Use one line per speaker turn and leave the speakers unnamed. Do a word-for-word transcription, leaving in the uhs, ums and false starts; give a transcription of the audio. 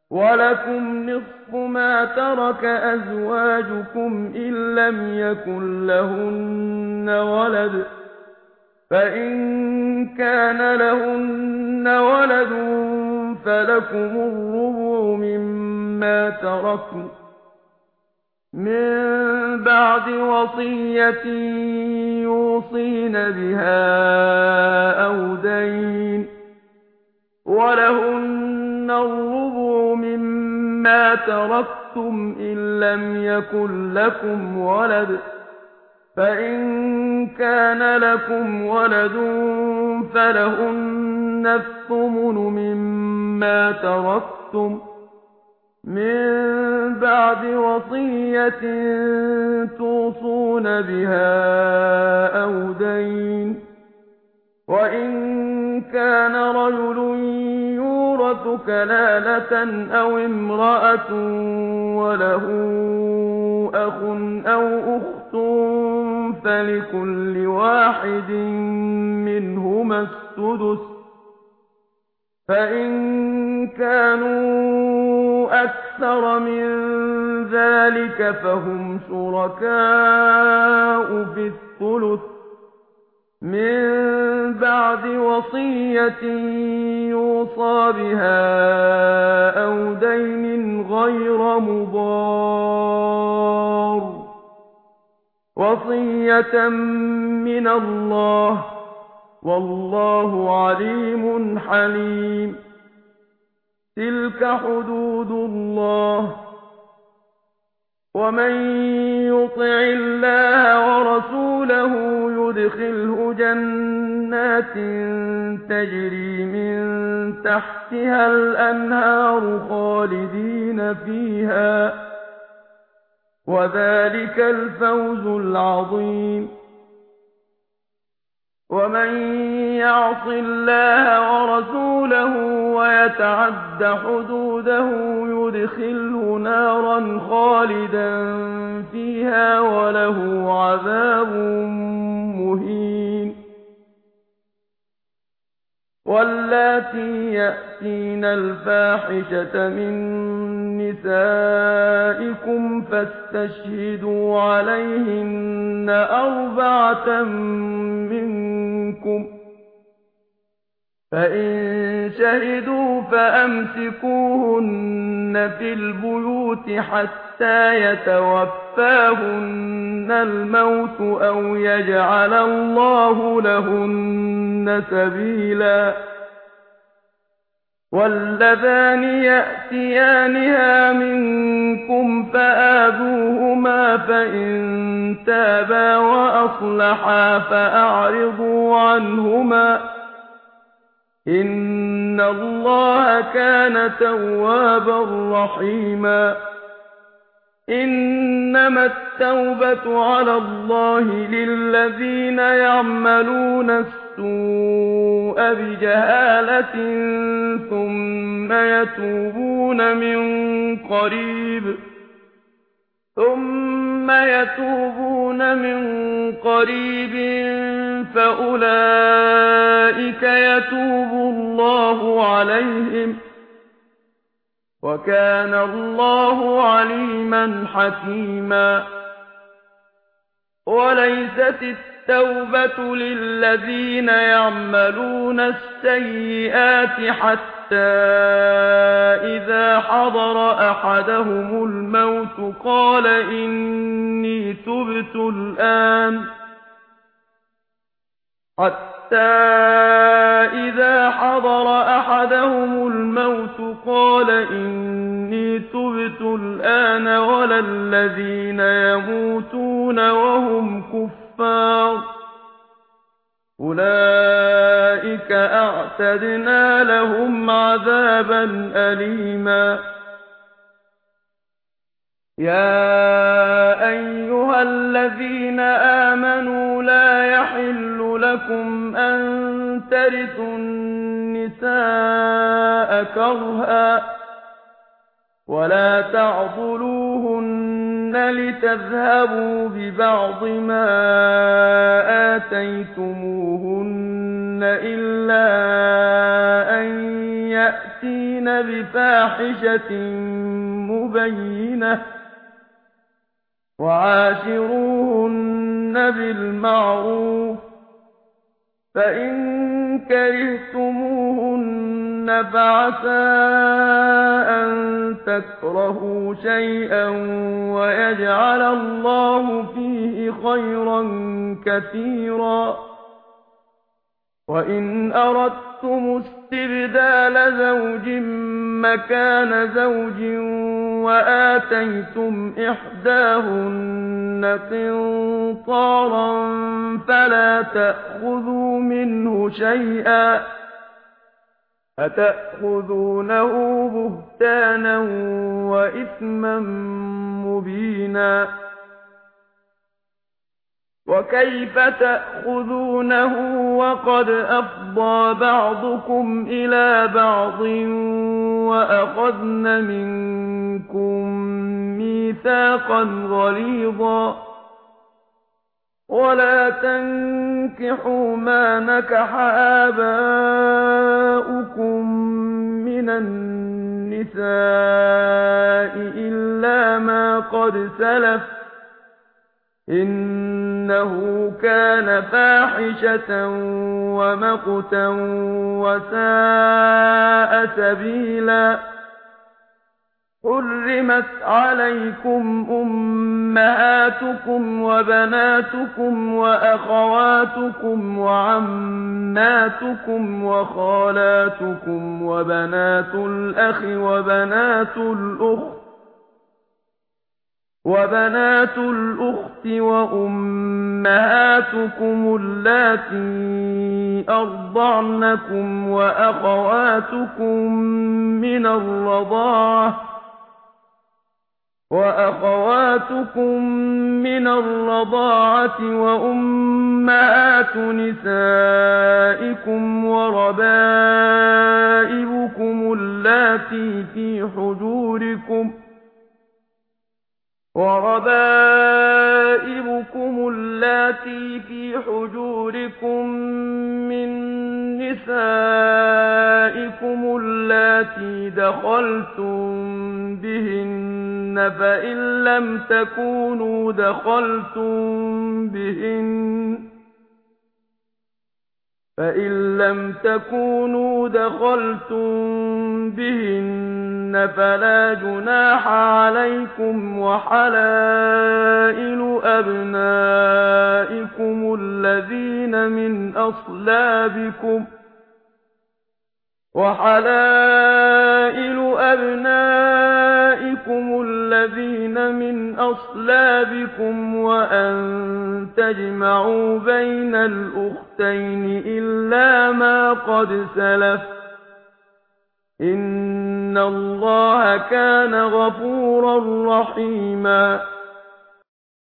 وَلَكُمْ نِصْفُ مَا تَرَكَ أَزْوَاجُكُمْ إِن لَّمْ يَكُن لَّهُنَّ وَلَدٌ ۚ فَإِن كَانَ لَهُنَّ وَلَدٌ فَلَكُمُ الرُّبُعُ مِمَّا تَرَكْنَ مِن بَعْدِ وَصِيَّةٍ يُوصِينَ بِهَا أَوْ دَيْنٍ ۚ وَلَهُنَّ الرُّبُعُ مِمَّا تَرَكْتُمْ إِن لَّمْ يَكُن لَّكُمْ وَلَدٌ ۚ فَإِن كَانَ لَكُمْ وَلَدٌ فَلَهُنَّ الثُّمُنُ مِمَّا تَرَكْتُم مِّن بَعْدِ وَصِيَّةٍ تُوصُونَ بِهَا أَوْ دَيْنٍ ۚ وَإِن كَانَ رَجُلٌ يُورَثُ كَلَالَةً أَوْ امْرَأَةٌ وَلَهُ أَخٌ أَوْ أُخْتٌ فَلِكُلِّ وَاحِدٍ مِّنْهُمَا السُّدُسُ ۚ فَإِن كَانُوا أَكْثَرَ مِن ذَٰلِكَ فَهُمْ شُرَكَاءُ فِي الثُّلُثِ مِن بَعْدِ وَصِيَّةٍ يُوصَىٰ بِهَا أَوْ دَيْنٍ غَيْرَ مُضَارٍّ ۚ وَصِيَّةً مِّنَ اللَّهِ ۗ وَاللَّهُ عَلِيمٌ حَلِيمٌ. تِلْكَ حُدُودُ اللَّهِ ۚ وَمَن يُطِعِ اللَّهَ وَرَسُولَهُ يُدْخِلْهُ جَنَّاتٍ تَجْرِي مِن تَحْتِهَا الْأَنْهَارُ خَالِدِينَ فِيهَا ۚ وَذَٰلِكَ الْفَوْزُ الْعَظِيمُ. وَمَن يَعْصِ اللَّهَ وَرَسُولَهُ وَيَتَعَدَّ حُدُودَهُ يُدْخِلْهُ نَارًا خَالِدًا فِيهَا وَلَهُ عَذَابٌ مُّهِينٌ. وَاللَّاتِي يَأْتِينَ الْفَاحِشَةَ مِن نِّسَائِكُمْ فَاسْتَشْهِدُوا عَلَيْهِنَّ أَرْبَعَةً مِّنكُمْ ۖ فَإِن شَهِدُوا فَأَمْسِكُوهُنَّ فِي الْبُيُوتِ حَتَّىٰ يَتَوَفَّاهُنَّ الْمَوْتُ أَوْ يَجْعَلَ اللَّهُ لَهُنَّ سَبِيلًا. وَاللَّذَانِ يَأْتِيَانِهَا مِنكُمْ فَآذُوهُمَا ۖ فَإِن تَابَا وَأَصْلَحَا فَأَعْرِضُوا عَنْهُمَا ۗ إِنَّ اللَّهَ كَانَ تَوَّابًا رَّحِيمًا. إِنَّمَا التَّوْبَةُ عَلَى اللَّهِ لِلَّذِينَ يَعْمَلُونَ السُّوءَ بِجَهَالَةٍ ثُمَّ يَتُوبُونَ مِن قَرِيبٍ ثُمَّ يَتُوبُونَ مِن قَرِيبٍ فَأُولَٰئِكَ يَتُوبُ اللَّهُ عَلَيْهِمْ ۗ وَكَانَ اللَّهُ عَلِيمًا حَكِيمًا. وَلَيْسَتِ التَّوْبَةُ لِلَّذِينَ يَعْمَلُونَ السَّيِّئَاتِ حَتَّىٰ إِذَا حَضَرَ أَحَدَهُمُ الْمَوْتُ قَالَ إِنِّي تُبْتُ الْآنَ حَتَّىٰ إِذَا حَضَرَ أَحَدَهُمُ الْمَوْتُ قَالَ إِنِّي تُبْتُ الْآنَ وَلَا الَّذِينَ يَمُوتُونَ وَهُمْ كُفَّارٌ ۚ أُولَٰئِكَ أَعْتَدْنَا لَهُمْ عَذَابًا أَلِيمًا. يَا أَيُّهَا الَّذِينَ آمَنُوا لَا يَحِلُّ لَكُمْ أَن تَرِثُوا النِّسَاءَ كَرْهًا وَلَا تَعْضُلُوهُنَّ لِتَذْهَبُوا بِبَعْضِ مَا آتَيْتُمُوهُنَّ إِلَّا أَن يَأْتِينَ بِفَاحِشَةٍ مُّبَيِّنَةٍ ۚ وَعَاشِرُوهُنَّ بِالْمَعْرُوفِ ۚ فَإِن كَرِهْتُمُوهُنَّ فَعَسَىٰ أَن تَكْرَهُوا شَيْئًا وَيَجْعَلَ اللَّهُ فِيهِ خَيْرًا كَثِيرًا وَإِنْ أَرَدتُّمُ اسْتِبْدَالَ زَوْجٍ مَّكَانَ زَوْجٍ وَآتَيْتُمْ إِحْدَاهُنَّ قِنطَارًا فَلَا تَأْخُذُوا مِنْهُ شَيْئًا ۚ أَتَأْخُذُونَهُ بُهْتَانًا وَإِثْمًا مُّبِينًا وَكَيْفَ تَأْخُذُونَهُ وَقَدْ أَفْضَىٰ بَعْضُكُمْ إِلَىٰ بَعْضٍ وَأَخَذْنَ مِنكُم مِّيثَاقًا غَلِيظًا وَلَا تَنكِحُوا مَا نَكَحَ آبَاؤُكُم مِّنَ النِّسَاءِ إِلَّا مَا قَدْ سَلَفَ ۚ إِنَّهُ كَانَ فَاحِشَةً وَمَقْتًا وَسَاءَ سَبِيلًا حُرِّمَتْ عَلَيْكُمْ أُمَّهَاتُكُمْ وَبَنَاتُكُمْ وَأَخَوَاتُكُمْ وَعَمَّاتُكُمْ وَخَالَاتُكُمْ وَبَنَاتُ الْأَخِ وَبَنَاتُ الْأُخْتِ وَبَنَاتُ الْأُخْتِ وَأُمَّهَاتُكُمُ اللَّاتِي أَرْضَعْنَكُمْ وَأَخَوَاتُكُم مِّنَ الرَّضَاعَةِ وَأَخَوَاتُكُم مِّنَ الرَّضَاعَةِ وَأُمَّهَاتُ نِسَائِكُمْ وَرَبَائِبُكُمُ اللَّاتِي فِي حُجُورِكُمْ وَرَبَائِبُكُمُ اللَّاتِي فِي حُجُورِكُم مِّن نِّسَائِكُمُ اللَّاتِي دَخَلْتُم بِهِنَّ فَإِن لَّمْ تَكُونُوا دَخَلْتُم بِهِنَّ فَإِن لَّمْ تَكُونُوا دَخَلْتُم بِهِنَّ فَلَا جُنَاحَ عَلَيْكُمْ وَحَلَائِلُ أَبْنَائِكُمُ الَّذِينَ مِنْ أَصْلَابِكُمْ وَحَلَائِلُ أَبْنَائِكُمُ الَّذِينَ مِنْ أَصْلَابِكُمْ وَأَن تَجْمَعُوا بَيْنَ الْأُخْتَيْنِ إِلَّا مَا قَدْ سَلَفَ ۚ إِنَّ اللَّهَ كَانَ غَفُورًا رَّحِيمًا